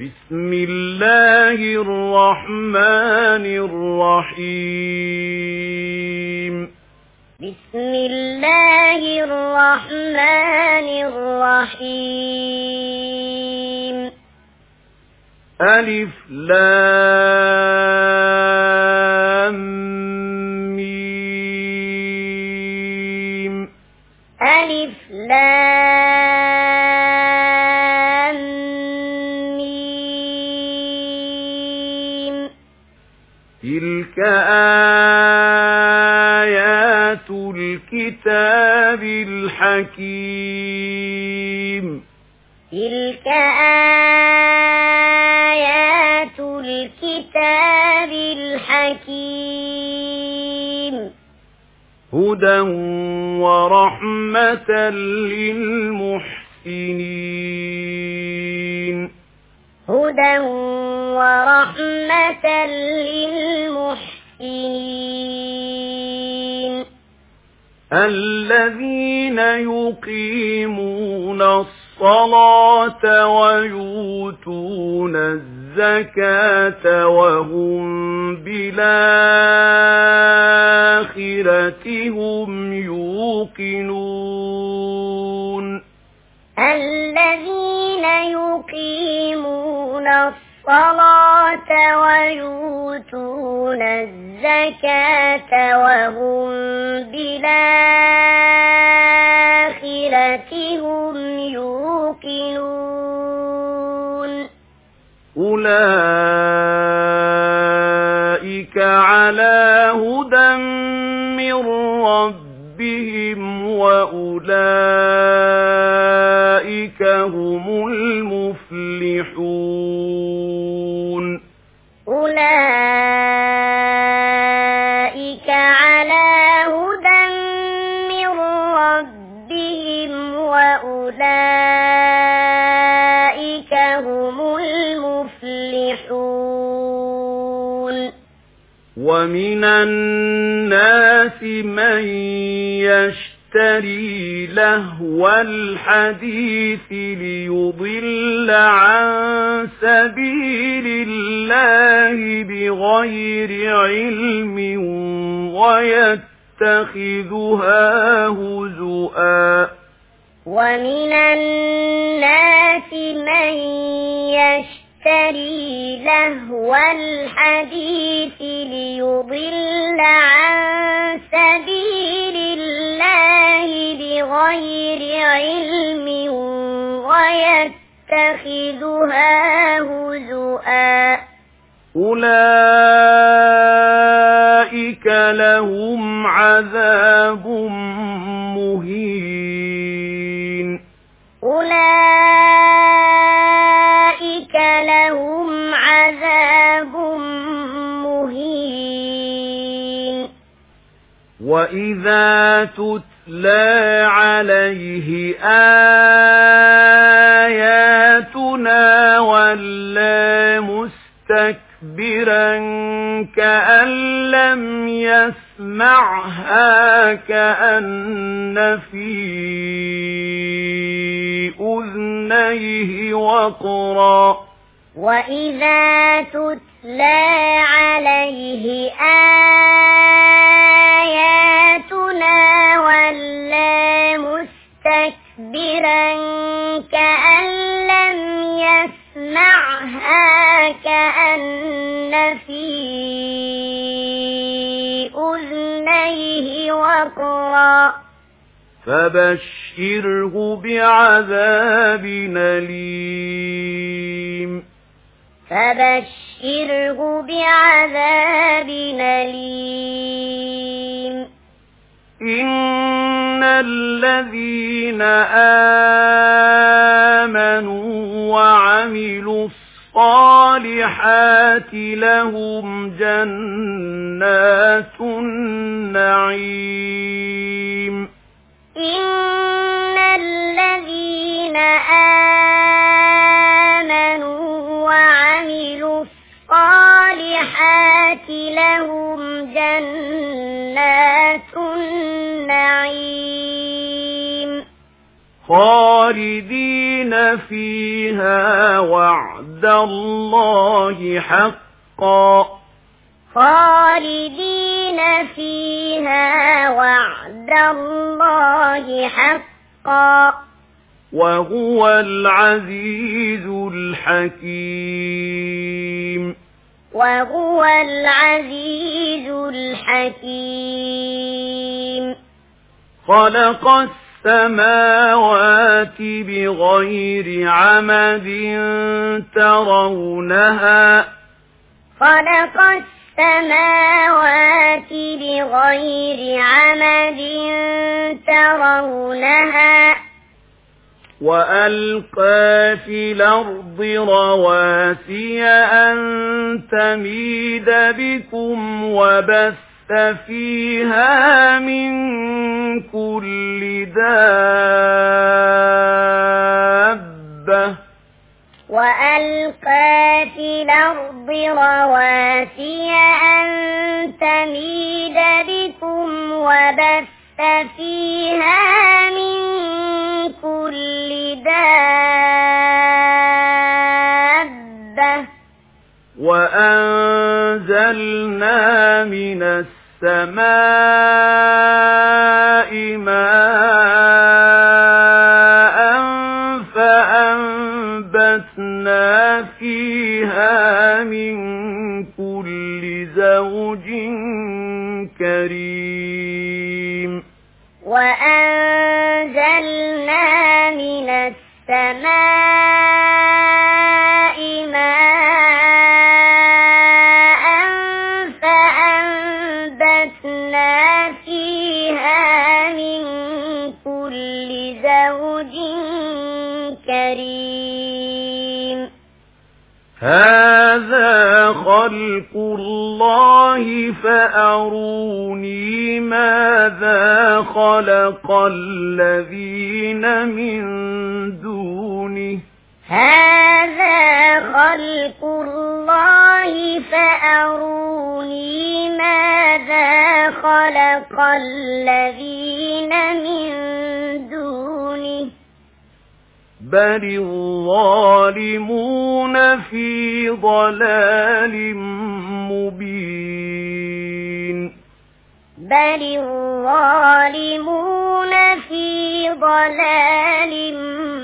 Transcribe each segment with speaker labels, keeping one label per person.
Speaker 1: بسم الله الرحمن الرحيم
Speaker 2: بسم الله الرحمن الرحيم
Speaker 1: ألف لام ميم
Speaker 2: ألف لام ميم
Speaker 1: تلك آيات الكتاب الحكيم
Speaker 2: تلك آيات الكتاب الحكيم
Speaker 1: هدى ورحمة للمحسنين
Speaker 2: هدى ورحمة للمحسنين
Speaker 1: الذين يقيمون الصلاة ويؤتون الزكاة وهم بالآخرة هم يوقنون
Speaker 2: الذين يقيمون الصلاة ويؤتون الزكاة وهم بالآخرة هم يوقنون
Speaker 1: أولئك على هدى من ربهم وأولئك هم المفلحون
Speaker 2: أولئك على هدى من ربهم وأولئك هم المفلحون
Speaker 1: ومن الناس من يشتري لهو الحديث ليضل عن سبيل الله بغير علم ويتخذها هزؤا
Speaker 2: ومن الناس من يشتري لهو الحديث ليضل عن سبيل الله بغير علم ويتخذها هزؤا
Speaker 1: أولئك لهم عذاب مهين
Speaker 2: أولئك لهم عذاب مهين
Speaker 1: وإذا تتلى عليه آياتنا ولى مستكبرا كأن لم يسمعها كأن في أذنيه وقرا
Speaker 2: وإذا تتلى عليه آياتنا ولى مستكبرا كأن لم يسمعها كأن في أذنيه وقرا
Speaker 1: فبشره بعذاب أليم
Speaker 2: فبشره بعذاب أليم
Speaker 1: إن الذين آمنوا وعملوا الصالحات لهم جنات النعيم
Speaker 2: إن الذين آمنوا وعملوا الصالحات لهم جنات النعيم
Speaker 1: خالدين فيها وعد الله حقا
Speaker 2: خالدين فيها وعد الله حقا
Speaker 1: وهو العزيز الحكيم
Speaker 2: وهو العزيز الحكيم
Speaker 1: خلق السماوات بغير عمد ترونها
Speaker 2: خلق السماوات بغير عمد ترونها
Speaker 1: وألقى في الأرض رواسي أن تميد بكم وبث فيها من كل دابة
Speaker 2: وألقى في الأرض رواسي أن تميد بكم وبث فيها من كل دابة
Speaker 1: وأنزلنا من السماء ماء فأنبتنا فيها من كل زوج كريم
Speaker 2: وأنزلنا من السماء ماء فأنبتنا فيها من كل زوج كريم
Speaker 1: هذا خلق الله فأروني ماذا خلق الذين من دونه
Speaker 2: هذا خلق الله فأروني ماذا خلق الذين من دونه
Speaker 1: بل الظالمون في ضلال مبين
Speaker 2: بل الظالمون في ضلال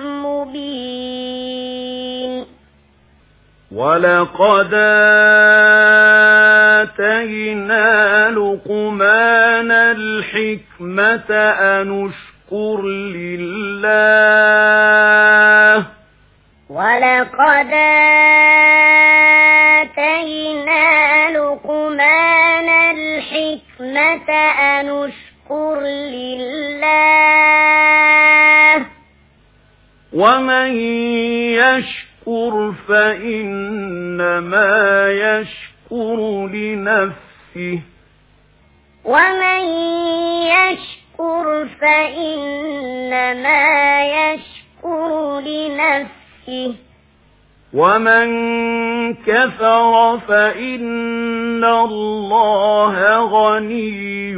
Speaker 2: مبين
Speaker 1: ولقد آتينا لقمان الحكمة أن اشكر لله
Speaker 2: ولقد آتينا لقمان الحكمة أن اشكر لله
Speaker 1: ومن يشكر فإنما يشكر لنفسه
Speaker 2: ومن يشكر فإنما يشكر لنفسه
Speaker 1: ومن كفر فإن الله غني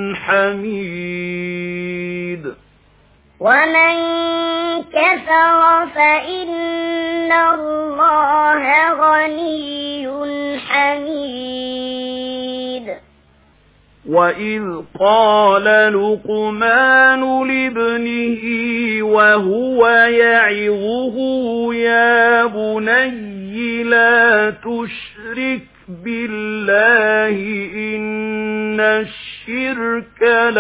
Speaker 1: حميد
Speaker 2: ومن كفر فإن الله غني حميد
Speaker 1: وإذ قال لقمان لابنه وهو يعظه يا بني لا تشرك بالله إن الشرك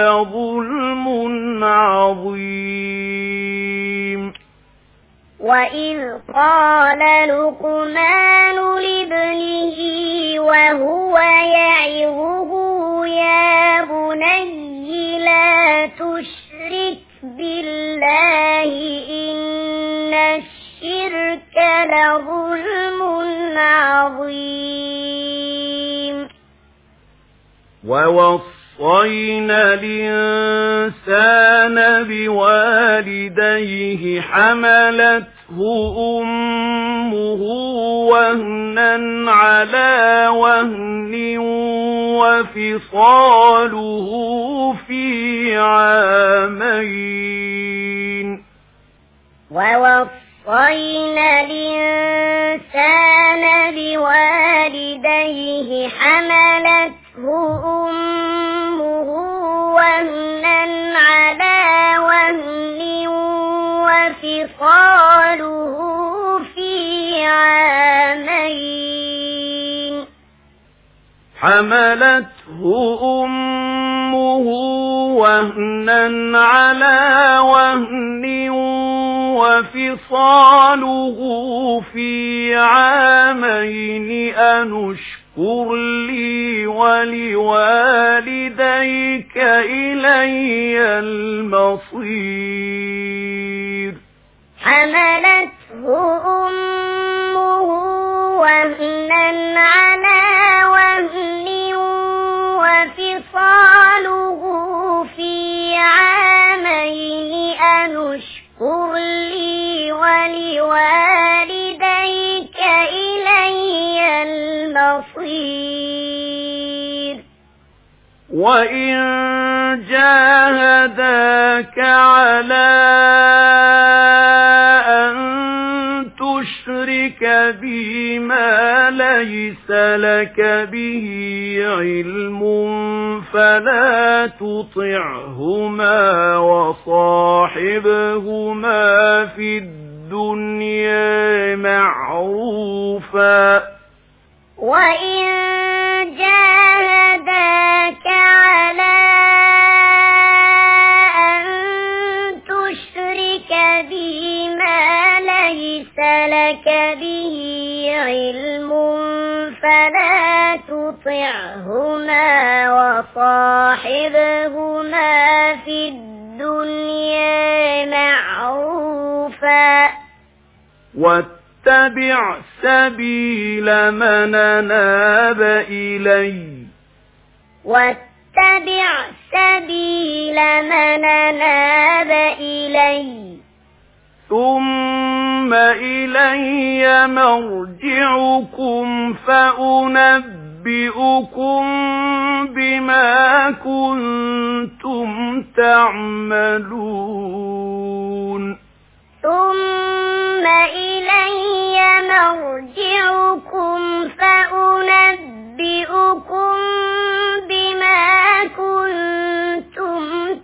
Speaker 1: لظلم عظيم
Speaker 2: وإذ قال لقمان لابنه وهو يعظه يا بني لا تشرك بالله إن الشرك لظلم عظيم
Speaker 1: ووصينا الإنسان بوالديه حملته أمه وهنا على وهن وفصاله في عامين
Speaker 2: ووصينا الإنسان بوالديه حملته أمه وهنا على وهن وفصاله في عامين
Speaker 1: حملته أمه وهنا على وهن وفصاله في عامين أن اشكر لي ولوالديك إلي المصير
Speaker 2: حملته أمه وهنا على وهن وفصاله في عامين أن اشكر لي ولوالديك إلي المصير
Speaker 1: وإن جاهداك على أن تشرك بي ما ليس لك به علم فلا تطعهما وصاحبهما في الدنيا معروفا
Speaker 2: وإن جاهداك على أن تشرك بي ما ليس لك به علم فلا تطعهما وصاحبهما في الدنيا معروفا
Speaker 1: واتبع سبيل من أناب إلي
Speaker 2: واتبع سبيل من أناب إلي
Speaker 1: ثم إلي مرجعكم فأنبئكم بما كنتم تعملون
Speaker 2: ثم إلي مرجعكم فأنبئكم بما كنتم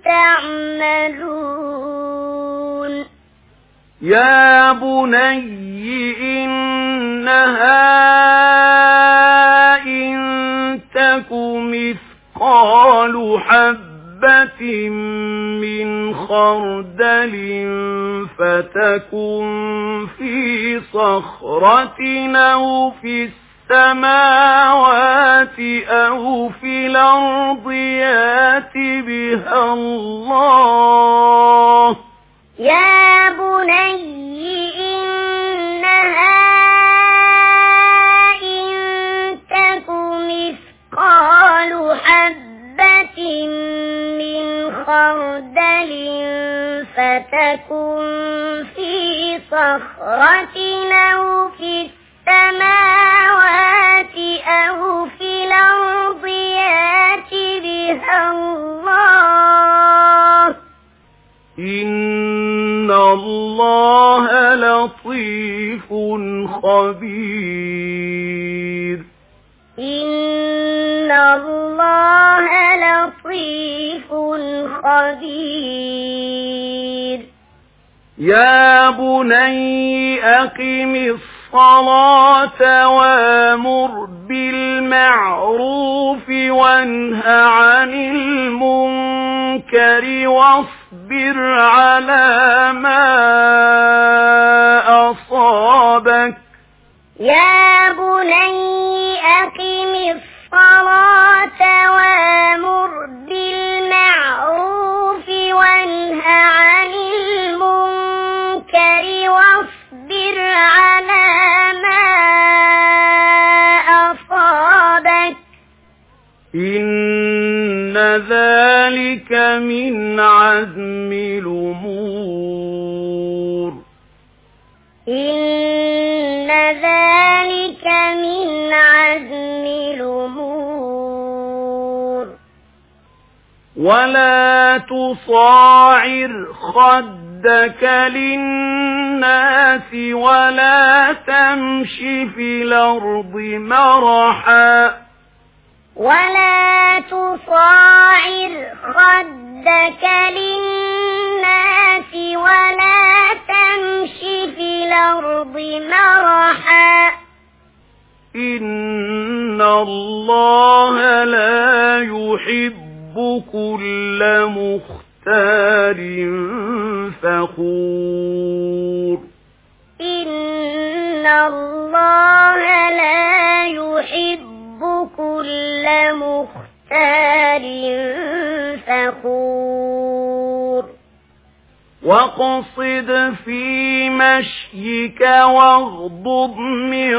Speaker 2: تعملون
Speaker 1: يا بني إنها إن تك مثقال حبة من خردل فتكن في صخرة أو في السماوات أو في الأرض يأت بها الله
Speaker 2: يا بني إنها إن تك مثقال حبة من خردل فتكن في صخرة أو في السماوات أو في الأرض يأت بها الله
Speaker 1: إن الله لطيف خبير
Speaker 2: إن الله لطيف خبير
Speaker 1: يا بني أقم الصلاة وامر بالمعروف وانه عن المنكر واصبر على ما أصابك
Speaker 2: يا بني أقم الصلاة وامر بالمعروف وانه عن المنكر واصبر على ما أصابك
Speaker 1: إن ذلك من عزم الأمور
Speaker 2: إن ذلك من عزم الأمور
Speaker 1: ولا تصاعر خدك خدك للناس ولا تمش في الأرض مرحا
Speaker 2: ولا تصاعر خدك للناس ولا تمش في الأرض مرحا
Speaker 1: إن الله لا يحب كل مختال فخور
Speaker 2: إن الله لا يحب كل مختال فخور
Speaker 1: واقصد في مشيك واغضض من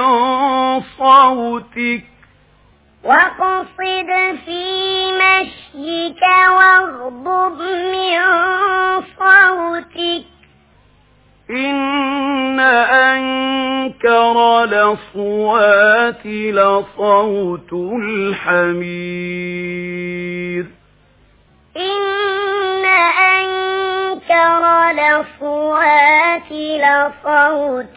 Speaker 1: صوتك
Speaker 2: واقصد في مشيك واغضض من صوتك
Speaker 1: إن أنكر الأصوات لصوت الحمير
Speaker 2: إن أنكر الأصوات لصوت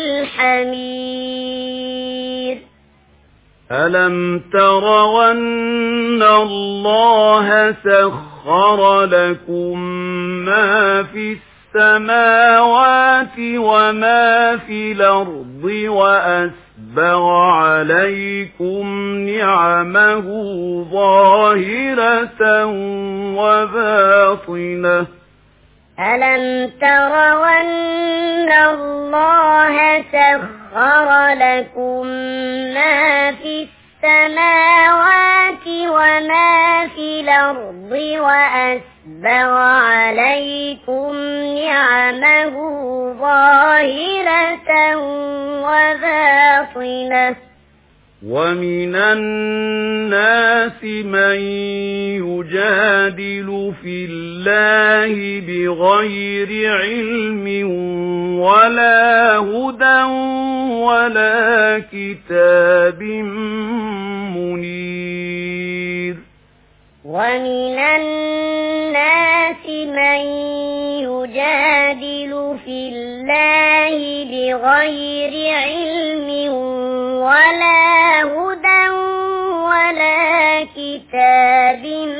Speaker 2: الحمير
Speaker 1: ألم تروا أن الله سخر لكم ما في السماوات وما في الأرض وأسبغ عليكم نعمه ظاهرة وباطنة
Speaker 2: ألم تروا أن الله سخر لكم ما في السماوات وما في الأرض وأسبغ عليكم نعمه ظاهرة وباطنة
Speaker 1: ومن الناس من يجادل في الله بغير علم ولا هدى ولا كتاب منير
Speaker 2: ومن الناس من يجادل في الله بغير علم ولا هدى ولا كتاب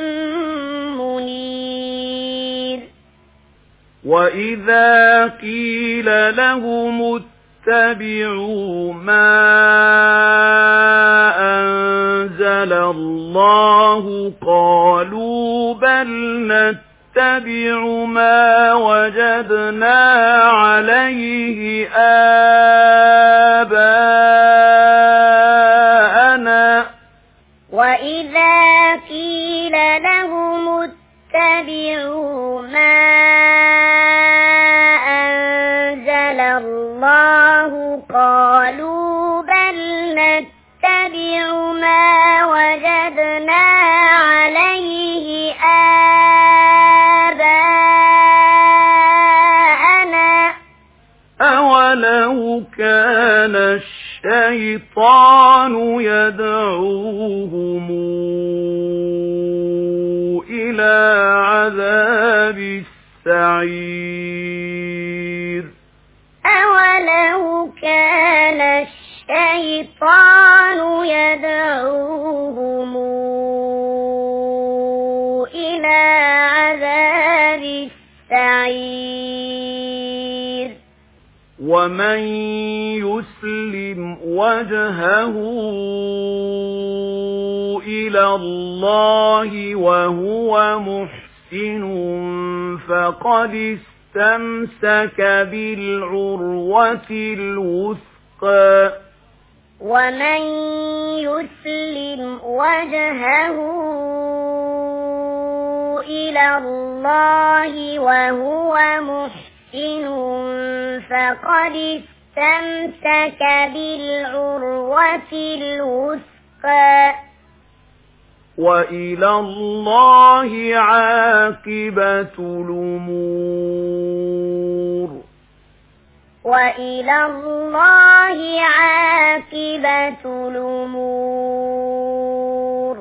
Speaker 2: منير
Speaker 1: وإذا قيل لهم اتبعوا ما أنزل الله قالوا بل نتبع ما وجدنا عليه آباءنا
Speaker 2: وإذا قيل لهم اتبعوا ما أنزل الله قالوا بل نتبع ما وجدنا عليه آباءنا
Speaker 1: أولو كان الشيطان يدعوهم إلى عذاب السعير
Speaker 2: أولو كان الشيطان يدعوهم إلى عذاب السعير
Speaker 1: ومن يسلم وجهه إلى الله وهو محسن فقد استمسك بالعروة الوثقى
Speaker 2: ومن يسلم وجهه إلى الله وهو محسن فقد استمسك بالعروة الوثقى
Speaker 1: وإلى الله عاقبة الأمور
Speaker 2: وإلى الله عاقبة الأمور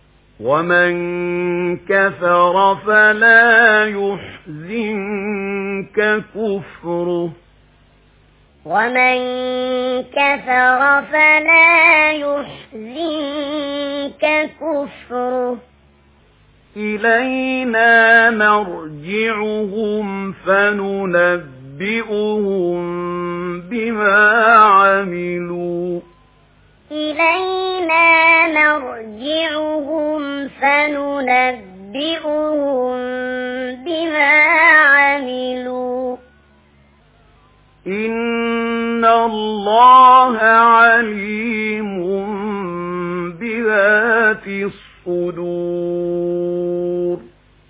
Speaker 1: ومن كفر فلا يحزنك كفره
Speaker 2: ومن كفر فلا يحزنك كفره
Speaker 1: إلينا مرجعهم فننبئهم بما عملوا
Speaker 2: إلينا مرجعهم فننبئهم بما عملوا
Speaker 1: إن الله عليم بذات الصدور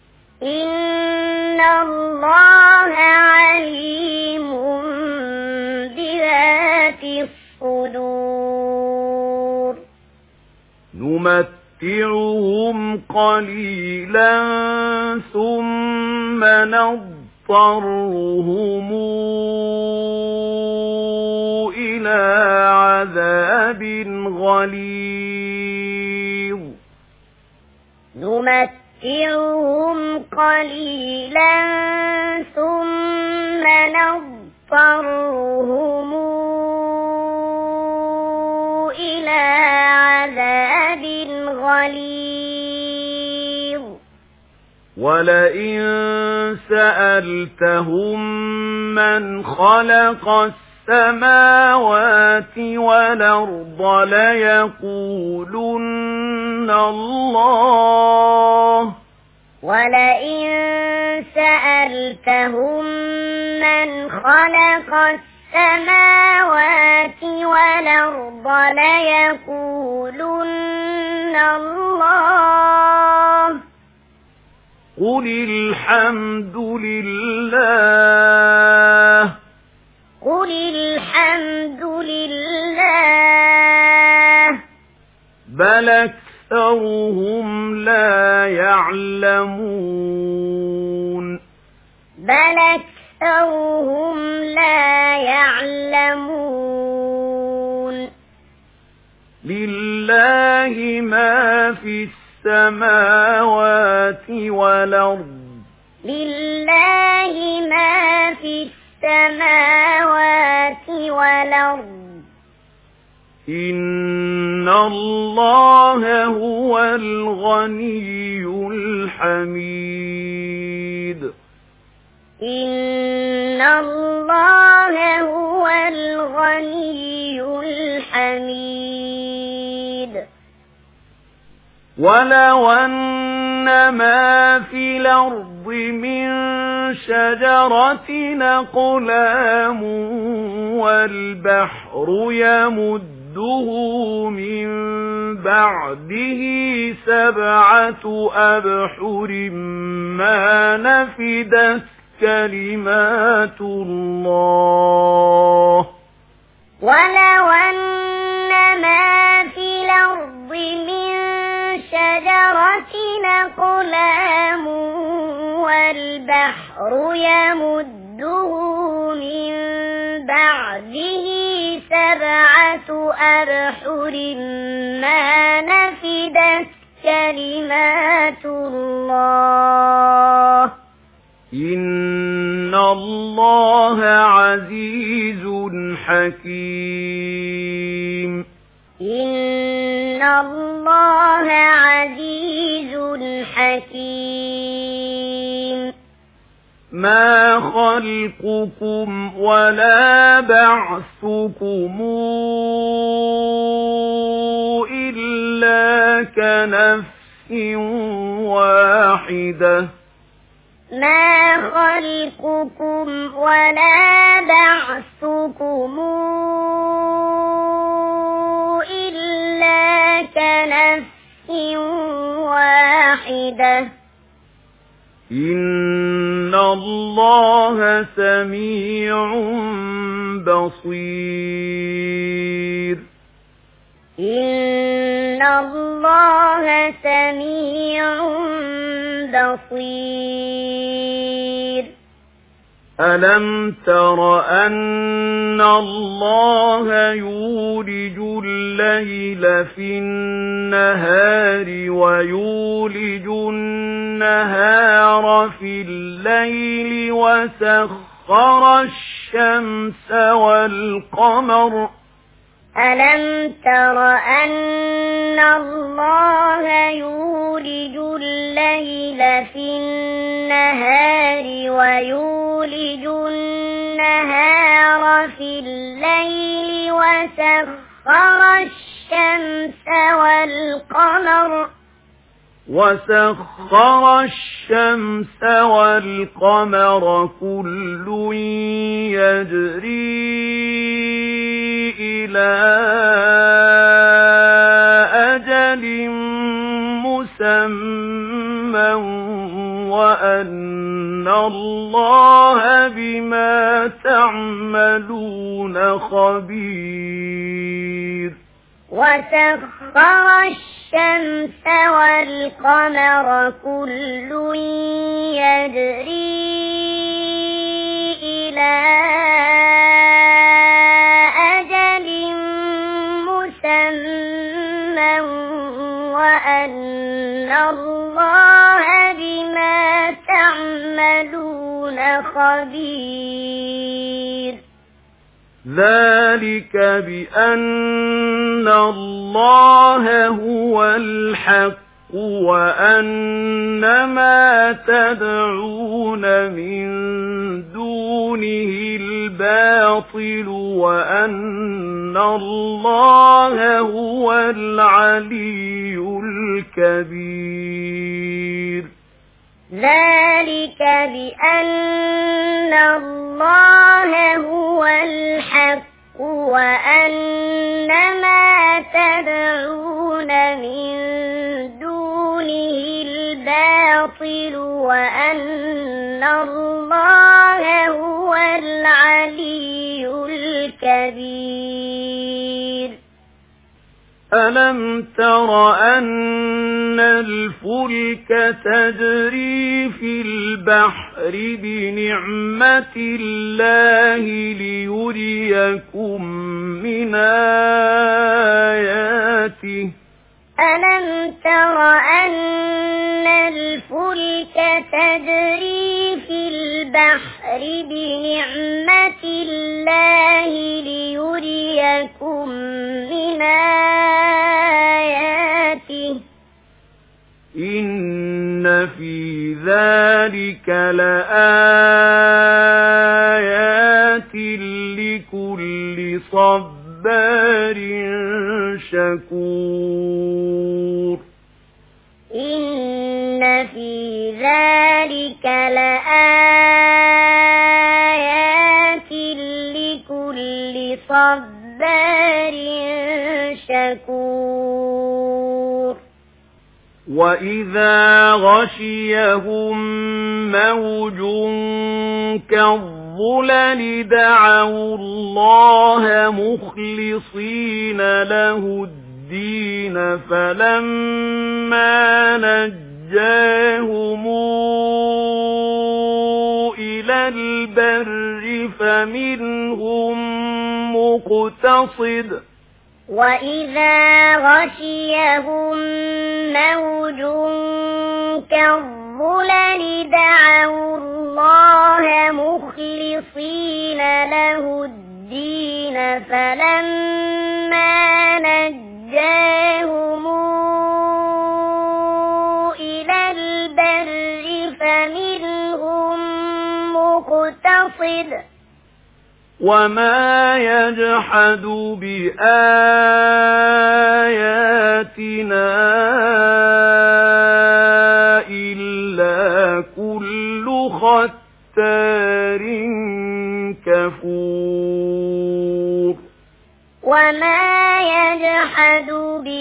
Speaker 2: إن الله عليم بذات الصدور
Speaker 1: نمتعهم قليلا ثم نضطرهم إلى عذاب غليظ
Speaker 2: نمتعهم قليلا ثم نضطرهم إلى عذاب غليظ
Speaker 1: ولئن سألتهم من خلق السماوات والأرض ليقولن الله
Speaker 2: ولئن سألتهم من خلق السماوات والأرض ليقولن الله
Speaker 1: قل الحمد لله
Speaker 2: قل الحمد لله
Speaker 1: بل أكثرهم لا يعلمون
Speaker 2: بل أكثرهم لا يعلمون
Speaker 1: لله ما في السماوات والأرض
Speaker 2: لله ما في السماوات والأرض
Speaker 1: إن الله هو الغني الحميد
Speaker 2: إن الله هو الغني الحميد
Speaker 1: ولو أن ما في الأرض من شجرة أقلام والبحر يمده من بعده 7 أبحر ما نفدت كلمات الله
Speaker 2: ولو أن ما في الأرض من شجرة أقلام والبحر يمده من بعده 7 أبحر ما نفدت كلمات الله
Speaker 1: إن الله عزيز حكيم
Speaker 2: إن الله عزيز حكيم
Speaker 1: ما خلقكم ولا بعثكم إلا كنفس واحدة
Speaker 2: ما خلقكم ولا بعثكم إلا كنفس واحدة
Speaker 1: إن الله سميع بصير
Speaker 2: إن الله سميع بصير
Speaker 1: ألم تر أن الله يولج الليل في النهار ويولج النهار في الليل وسخر الشمس والقمر
Speaker 2: ألم تر أن الله يولج الليل في النهار ويولج النهار في الليل
Speaker 1: وسخر الشمس والقمر كل يجري إلى أجل مسمى وأن الله بما تعملون خبير
Speaker 2: وسخر الشمس والقمر كل يجري إلى أجل مسمى وأن الله بما تعملون خبير
Speaker 1: ذلك بأن الله هو الحق وأن ما تدعون من دونه الباطل وأن الله هو العلي الكبير
Speaker 2: ذلك بأن الله هو الحق وأن ما تدعون من دونه الباطل وأن الله هو العلي الكبير
Speaker 1: ألم تر أن الفلك تجري في البحر بنعمة الله ليريكم من آياته
Speaker 2: ألم تر أن الفلك تجري في البحر بنعمة الله ليريكم من آياته
Speaker 1: إن في ذلك لآيات لكل صبار شكور
Speaker 2: إن في ذلك لآيات لكل صبار شكور
Speaker 1: وإذا غشيهم موج كالظلل دعوا الله مخلصين له الدين فلما نجاهم إلى البر فمنهم مقتصد
Speaker 2: وإذا غشيهم موج كالظلل دعوا الله مخلصين له الدين فلما نجاهم إلى البر فمنهم مقتصد
Speaker 1: وما يجحد بآياتنا إلا كل ختار كفور
Speaker 2: وما يجحد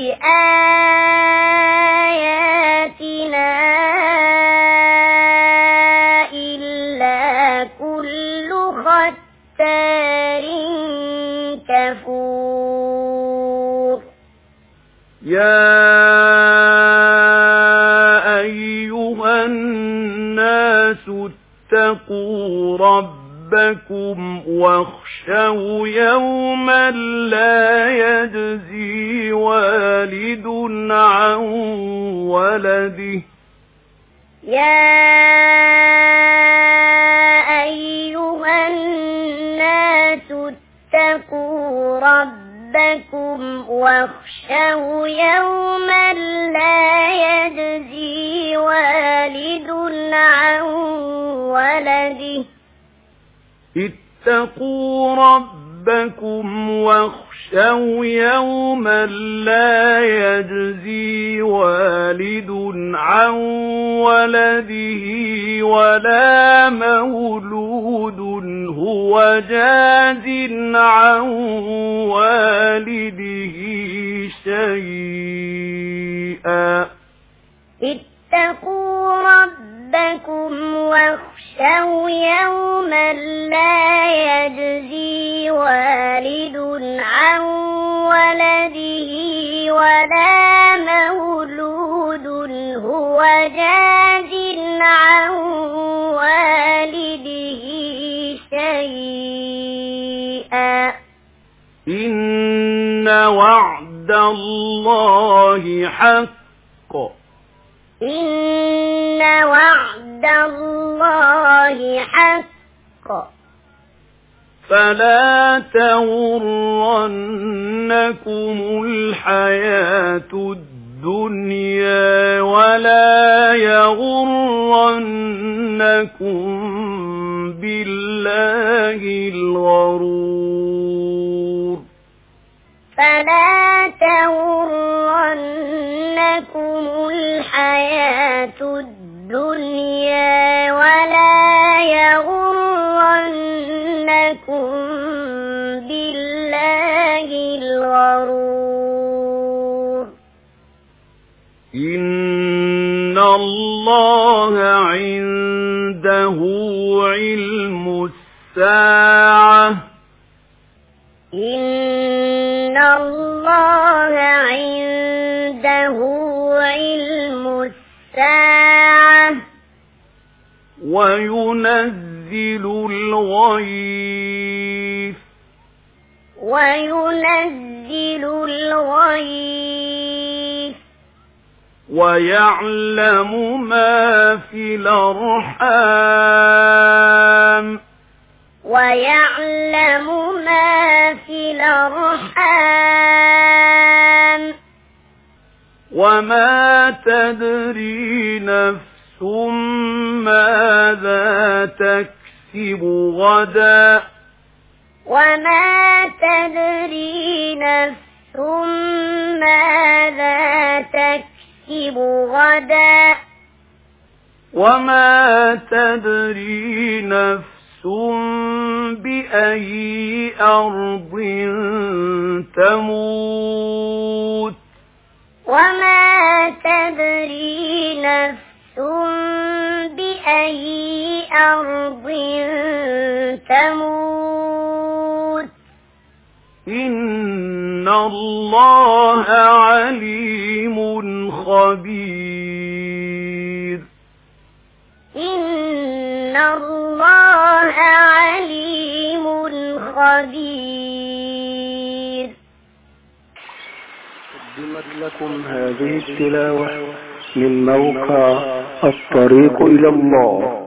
Speaker 2: بآياتنا إلا كل ختار كفور
Speaker 1: يا أيها الناس اتقوا ربكم ربكم واخشوا يوما لا يجزي والد عن ولده.
Speaker 2: يا أيها الناس اتقوا ربكم واخشوا يوما لا يجزي والد عن ولده.
Speaker 1: اتقوا ربكم واخشوا يوما لا يجزي والد عن ولده ولا مولود هو جاز عن والده شيئا.
Speaker 2: اتقوا ربكم واخشوا يوما لا يجزي والد عن ولده ولا مولود هو جاز عن والده شيئا.
Speaker 1: إن وعد الله حق.
Speaker 2: إن وعد الله حق.
Speaker 1: فلا تغرنكم الحياة الدنيا ولا يغرنكم بالله الغرور.
Speaker 2: فلا تغرنكم الحياة الدنيا ولا يغرنكم بالله الغرور.
Speaker 1: إن الله عنده علم الساعة.
Speaker 2: إن الله عنده علم الساعة
Speaker 1: وينزل الغيث ويعلم ما في الأرحام وما تدري نفس ماذا تكسب غدا.
Speaker 2: وما تدري نفس ماذا تكسب غدا.
Speaker 1: وما تدري نفس بأي أرض تموت.
Speaker 2: وما تدري نفس بأي أرض تموت.
Speaker 1: إن الله عليم خبير.
Speaker 2: إن الله عليم خبير.
Speaker 3: قدمت لكم هذه التلاوة من موقع الطريق إلى الله.